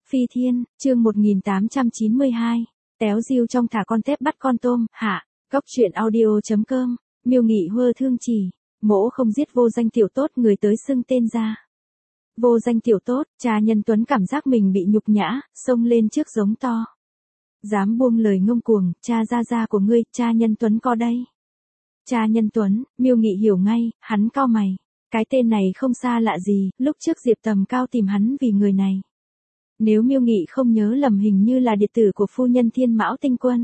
Phi Thiên, chương 1892, téo diêu trong thả con tép bắt con tôm, hạ, góc truyện audio.com, miêu nghị hơ thương chỉ, mỗ không giết vô danh tiểu tốt người tới xưng tên ra. Vô danh tiểu tốt, cha Nhân Tuấn cảm giác mình bị nhục nhã, xông lên trước giống to. Dám buông lời ngông cuồng, cha gia của ngươi, cha Nhân Tuấn có đây. Cha Nhân Tuấn, miêu nghị hiểu ngay, hắn cau mày. Cái tên này không xa lạ gì, lúc trước Diệp Tầm Cao tìm hắn vì người này. Nếu miêu nghị không nhớ lầm hình như là đệ tử của phu nhân Thiên Mão Tinh Quân.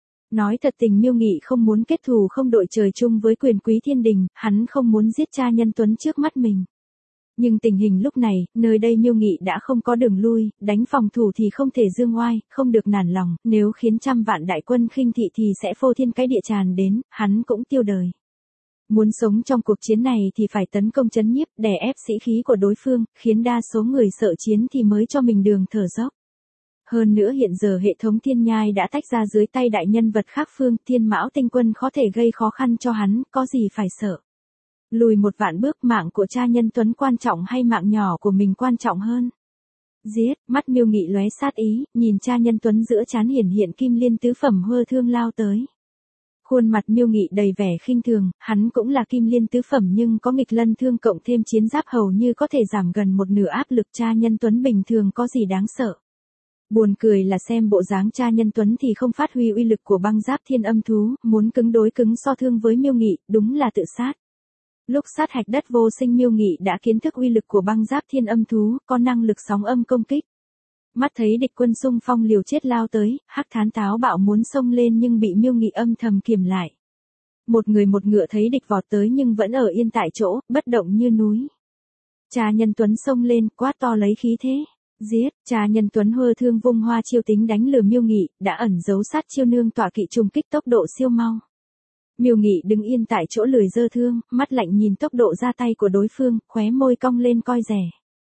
Nói thật tình miêu nghị không muốn kết thù không đội trời chung với quyền quý thiên đình, hắn không muốn giết cha Nhân Tuấn trước mắt mình. Nhưng tình hình lúc này, nơi đây miêu nghị đã không có đường lui, đánh phòng thủ thì không thể dương oai, không được nản lòng, nếu khiến trăm vạn đại quân khinh thị thì sẽ phô thiên cái địa tràn đến, hắn cũng tiêu đời. Muốn sống trong cuộc chiến này thì phải tấn công trấn nhiếp, đè ép sĩ khí của đối phương, khiến đa số người sợ chiến thì mới cho mình đường thở dốc. Hơn nữa hiện giờ hệ thống thiên nhai đã tách ra dưới tay đại nhân vật khác phương, Thiên Mão Tinh Quân có thể gây khó khăn cho hắn, có gì phải sợ. Lùi một vạn bước, mạng của cha Nhân Tuấn quan trọng hay mạng nhỏ của mình quan trọng hơn? Giết, mắt miêu nghị lóe sát ý, nhìn cha Nhân Tuấn giữa trán hiển hiện kim liên tứ phẩm hơ thương lao tới. Khuôn mặt miêu nghị đầy vẻ khinh thường, hắn cũng là kim liên tứ phẩm nhưng có nghịch lân thương cộng thêm chiến giáp hầu như có thể giảm gần một nửa áp lực cha Nhân Tuấn bình thường có gì đáng sợ. Buồn cười là xem bộ dáng cha Nhân Tuấn thì không phát huy uy lực của băng giáp thiên âm thú, muốn cứng đối cứng so thương với miêu nghị, đúng là tự sát. Lúc sát hạch đất vô sinh miêu nghị đã kiến thức uy lực của băng giáp thiên âm thú, có năng lực sóng âm công kích. Mắt thấy địch quân xung phong liều chết lao tới, Hắc Thán táo bạo muốn xông lên nhưng bị miêu nghị âm thầm kiềm lại. Một người một ngựa thấy địch vọt tới nhưng vẫn ở yên tại chỗ, bất động như núi. Cha Nhân Tuấn xông lên, quát to lấy khí thế. Giết, cha Nhân Tuấn hơ thương vung hoa chiêu tính đánh lừa miêu nghị, đã ẩn giấu sát chiêu nương tọa kỵ trùng kích tốc độ siêu mau. Miêu nghị đứng yên tại chỗ lười giơ thương, mắt lạnh nhìn tốc độ ra tay của đối phương, khóe môi cong lên coi rẻ.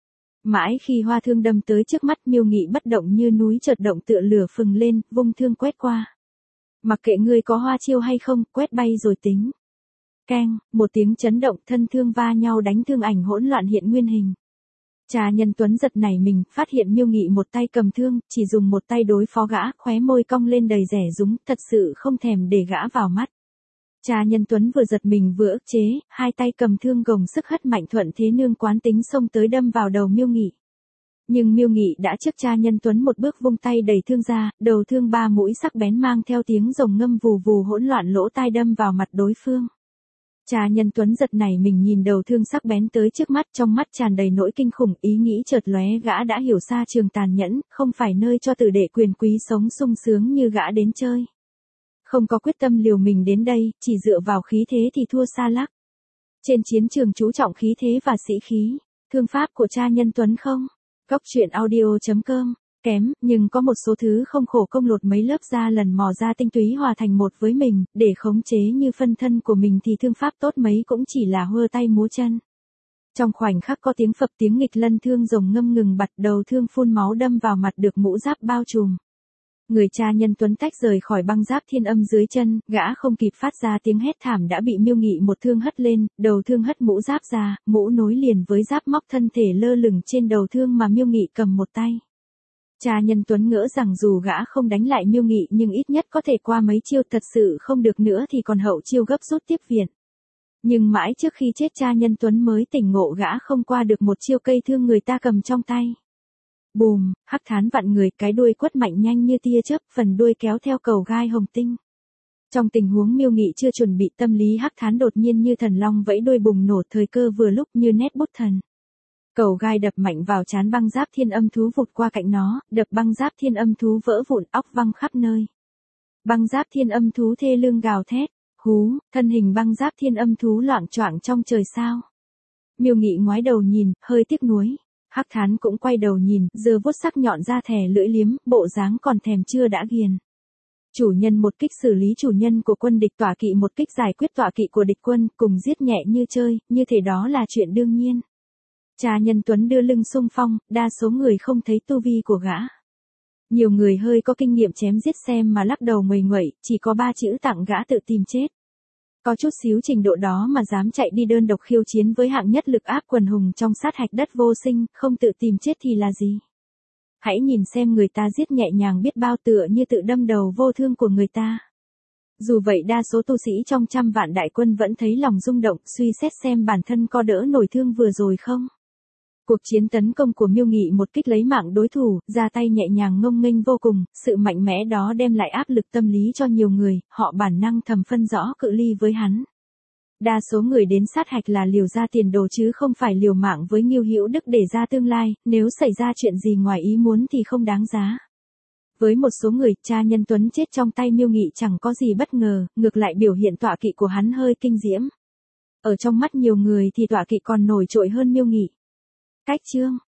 Mãi khi hoa thương đâm tới trước mắt miêu nghị bất động như núi chợt động tựa lửa phừng lên, vung thương quét qua. Mặc kệ ngươi có hoa chiêu hay không, quét bay rồi tính. Keng, một tiếng chấn động thân thương va nhau đánh thương ảnh hỗn loạn hiện nguyên hình. Cha Nhân Tuấn giật nảy mình, phát hiện miêu nghị một tay cầm thương, chỉ dùng một tay đối phó gã, khóe môi cong lên đầy rẻ rúng, thật sự không thèm để gã vào mắt. Cha Nhân Tuấn vừa giật mình vừa ức chế, hai tay cầm thương gồng sức hất mạnh thuận thế nương quán tính xông tới đâm vào đầu miêu nghị. Nhưng miêu nghị đã trước cha Nhân Tuấn một bước vung tay đẩy thương ra, đầu thương ba mũi sắc bén mang theo tiếng rồng ngâm vù vù hỗn loạn lỗ tai đâm vào mặt đối phương. Cha Nhân Tuấn giật nảy mình nhìn đầu thương sắc bén tới trước mắt, trong mắt tràn đầy nỗi kinh khủng, ý nghĩ chợt lóe, gã đã hiểu xa trường tàn nhẫn, không phải nơi cho tử đệ quyền quý sống sung sướng như gã đến chơi. Không có quyết tâm liều mình đến đây, chỉ dựa vào khí thế thì thua xa lắc. Trên chiến trường chú trọng khí thế và sĩ khí, thương pháp của cha Nhân Tuấn không? Góc truyện audio.com, kém, nhưng có một số thứ không khổ công lột mấy lớp da lần mò ra tinh túy hòa thành một với mình, để khống chế như phân thân của mình thì thương pháp tốt mấy cũng chỉ là hơ tay múa chân. Trong khoảnh khắc có tiếng phập tiếng nghịch lân thương rồng ngâm ngừng bặt, đầu thương phun máu đâm vào mặt được mũ giáp bao trùm. Người cha Nhân Tuấn tách rời khỏi băng giáp thiên âm dưới chân, gã không kịp phát ra tiếng hét thảm đã bị miêu nghị một thương hất lên, đầu thương hất mũ giáp ra, mũ nối liền với giáp móc thân thể lơ lửng trên đầu thương mà miêu nghị cầm một tay. Cha Nhân Tuấn ngỡ rằng dù gã không đánh lại miêu nghị nhưng ít nhất có thể qua mấy chiêu, thật sự không được nữa thì còn hậu chiêu gấp rút tiếp viện. Nhưng mãi trước khi chết cha Nhân Tuấn mới tỉnh ngộ gã không qua được một chiêu cây thương người ta cầm trong tay. Bùm, Hắc Thán vặn người, cái đuôi quất mạnh nhanh như tia chớp, phần đuôi kéo theo cầu gai hồng tinh. Trong tình huống miêu nghị chưa chuẩn bị tâm lý, Hắc Thán đột nhiên như thần long vẫy đuôi bùng nổ, thời cơ vừa lúc như nét bút thần. Cầu gai đập mạnh vào trán băng giáp thiên âm thú vụt qua cạnh nó, đập băng giáp thiên âm thú vỡ vụn, óc văng khắp nơi. Băng giáp thiên âm thú thê lương gào thét, hú, thân hình băng giáp thiên âm thú loạng choạng trong trời sao. Miêu nghị ngoái đầu nhìn, hơi tiếc nuối. Hắc Thán cũng quay đầu nhìn, giờ vuốt sắc nhọn ra thè lưỡi liếm, bộ dáng còn thèm chưa đã ghiền. Chủ nhân một kích xử lý chủ nhân của quân địch, tọa kỵ một kích giải quyết tọa kỵ của địch quân, cùng giết nhẹ như chơi, như thể đó là chuyện đương nhiên. Cha Nhân Tuấn đưa lưng xung phong, đa số người không thấy tu vi của gã. Nhiều người hơi có kinh nghiệm chém giết xem mà lắc đầu nguầy nguậy, chỉ có 3 chữ tặng gã tự tìm chết. Có chút xíu trình độ đó mà dám chạy đi đơn độc khiêu chiến với hạng nhất lực áp quần hùng trong sát hạch đất vô sinh, không tự tìm chết thì là gì? Hãy nhìn xem người ta giết nhẹ nhàng biết bao, tựa như tự đâm đầu vô thương của người ta. Dù vậy đa số tu sĩ trong trăm vạn đại quân vẫn thấy lòng rung động, suy xét xem bản thân có đỡ nổi thương vừa rồi không. Cuộc chiến tấn công của Miêu Nghị một kích lấy mạng đối thủ, ra tay nhẹ nhàng ngông nghênh vô cùng, sự mạnh mẽ đó đem lại áp lực tâm lý cho nhiều người, họ bản năng thầm phân rõ cự ly với hắn. Đa số người đến sát hạch là liều ra tiền đồ chứ không phải liều mạng với Ngưu Hữu Đức để ra tương lai, nếu xảy ra chuyện gì ngoài ý muốn thì không đáng giá. Với một số người, cha Nhân Tuấn chết trong tay Miêu Nghị chẳng có gì bất ngờ, ngược lại biểu hiện tọa kỵ của hắn hơi kinh diễm. Ở trong mắt nhiều người thì tọa kỵ còn nổi trội hơn Miêu Nghị. Cách chương